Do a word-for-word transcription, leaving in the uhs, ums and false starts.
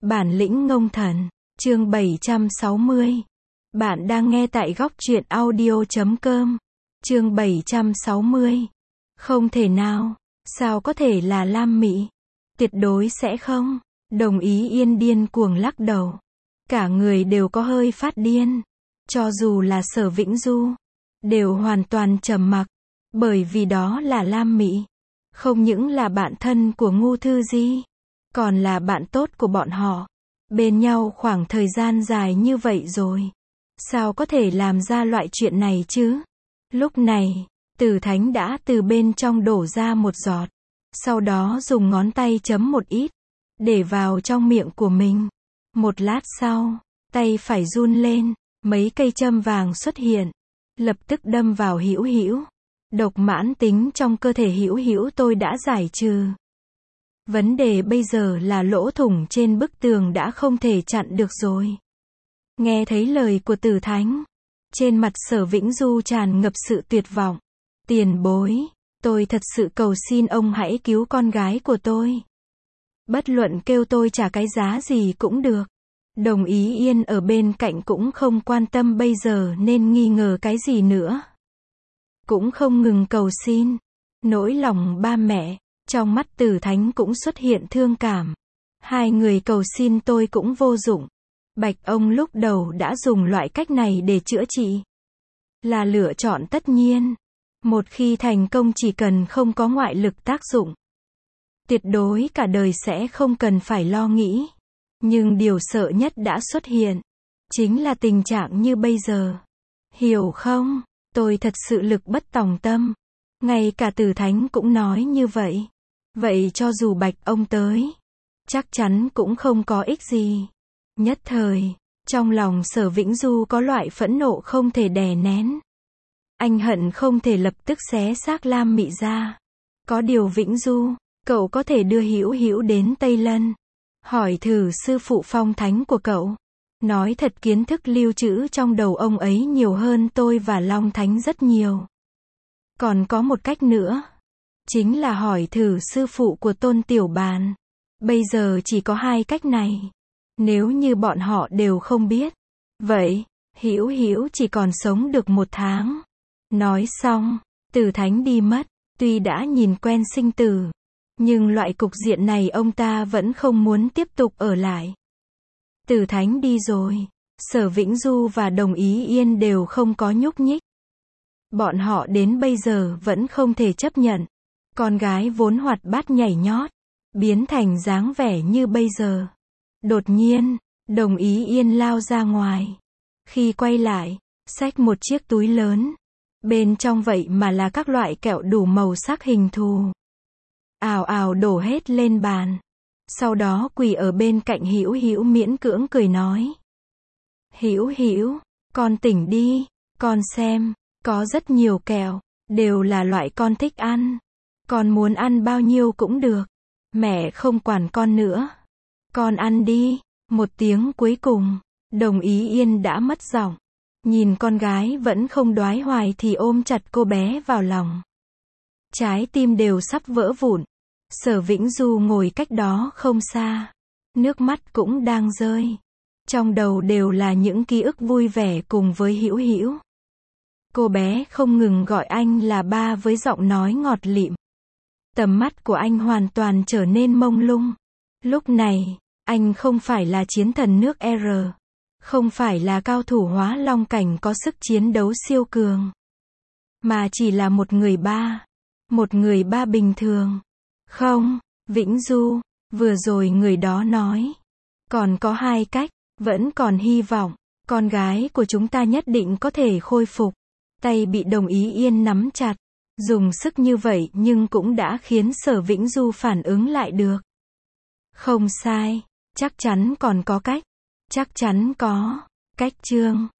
Bản lĩnh ngông thần, chương bảy trăm sáu mươi. Bạn đang nghe tại góc truyện audio chấm com. Chương bảy trăm sáu mươi. Không thể nào, sao có thể là Lam Mị? Tuyệt đối sẽ không. Đồng Ý Yên điên cuồng lắc đầu. Cả người đều có hơi phát điên. Cho dù là Sở Vĩnh Du, đều hoàn toàn trầm mặc. Bởi vì đó là Lam Mị. Không những là bạn thân của Ngô Thư Di, còn là bạn tốt của bọn họ. Bên nhau khoảng thời gian dài như vậy rồi. Sao có thể làm ra loại chuyện này chứ? Lúc này, Tử Thánh đã từ bên trong đổ ra một giọt. Sau đó dùng ngón tay chấm một ít, để vào trong miệng của mình. Một lát sau, tay phải run lên, mấy cây châm vàng xuất hiện. Lập tức đâm vào Hữu Hữu. Độc mãn tính trong cơ thể Hữu Hữu tôi đã giải trừ. Vấn đề bây giờ là lỗ thủng trên bức tường đã không thể chặn được rồi. Nghe thấy lời của Tử Thánh, trên mặt Sở Vĩnh Du tràn ngập sự tuyệt vọng. Tiền bối, tôi thật sự cầu xin ông hãy cứu con gái của tôi. Bất luận kêu tôi trả cái giá gì cũng được. Đồng Ý Yên ở bên cạnh cũng không quan tâm bây giờ nên nghi ngờ cái gì nữa. Cũng không ngừng cầu xin. Nỗi lòng ba mẹ, trong mắt Tử Thánh cũng xuất hiện thương cảm. Hai người cầu xin tôi cũng vô dụng. Bạch ông lúc đầu đã dùng loại cách này để chữa trị. Là lựa chọn tất nhiên. Một khi thành công chỉ cần không có ngoại lực tác dụng, tuyệt đối cả đời sẽ không cần phải lo nghĩ. Nhưng điều sợ nhất đã xuất hiện. Chính là tình trạng như bây giờ. Hiểu không? Tôi thật sự lực bất tòng tâm. Ngay cả Tử Thánh cũng nói như vậy. Vậy cho dù Bạch ông tới, chắc chắn cũng không có ích gì. Nhất thời, trong lòng Sở Vĩnh Du có loại phẫn nộ không thể đè nén. Anh hận không thể lập tức xé xác Lam Mị ra. Có điều Vĩnh Du, cậu có thể đưa Hữu Hữu đến Tây Lân. Hỏi thử sư phụ phong thánh của cậu. Nói thật kiến thức lưu trữ trong đầu ông ấy nhiều hơn tôi và Long Thánh rất nhiều. Còn có một cách nữa. Chính là hỏi thử sư phụ của Tôn Tiểu Bàn. Bây giờ chỉ có hai cách này. Nếu như bọn họ đều không biết, vậy, Hữu Hữu chỉ còn sống được một tháng. Nói xong, Tử Thánh đi mất. Tuy đã nhìn quen sinh tử, nhưng loại cục diện này ông ta vẫn không muốn tiếp tục ở lại. Tử Thánh đi rồi, Sở Vĩnh Du và Đồng Ý Yên đều không có nhúc nhích. Bọn họ đến bây giờ vẫn không thể chấp nhận. Con gái vốn hoạt bát nhảy nhót, biến thành dáng vẻ như bây giờ. Đột nhiên, Đồng Ý Yên lao ra ngoài. Khi quay lại, xách một chiếc túi lớn. Bên trong vậy mà là các loại kẹo đủ màu sắc hình thù. Ào ào đổ hết lên bàn. Sau đó quỳ ở bên cạnh Hữu Hữu miễn cưỡng cười nói. Hữu Hữu, con tỉnh đi, con xem, có rất nhiều kẹo, đều là loại con thích ăn. Con muốn ăn bao nhiêu cũng được. Mẹ không quản con nữa. Con ăn đi. Một tiếng cuối cùng, Đồng Ý Yên đã mất giọng. Nhìn con gái vẫn không đoái hoài thì ôm chặt cô bé vào lòng. Trái tim đều sắp vỡ vụn. Sở Vĩnh Du ngồi cách đó không xa. Nước mắt cũng đang rơi. Trong đầu đều là những ký ức vui vẻ cùng với Hữu Hữu. Cô bé không ngừng gọi anh là ba với giọng nói ngọt lịm. Tầm mắt của anh hoàn toàn trở nên mông lung. Lúc này, anh không phải là chiến thần nước R. Không phải là cao thủ hóa long cảnh có sức chiến đấu siêu cường. Mà chỉ là một người ba. Một người ba bình thường. Không, Vĩnh Du, vừa rồi người đó nói. Còn có hai cách, vẫn còn hy vọng. Con gái của chúng ta nhất định có thể khôi phục. Tay bị Đồng Ý Yên nắm chặt. Dùng sức như vậy nhưng cũng đã khiến Sở Vĩnh Du phản ứng lại được. Không sai, chắc chắn còn có cách. Chắc chắn có. Cách chương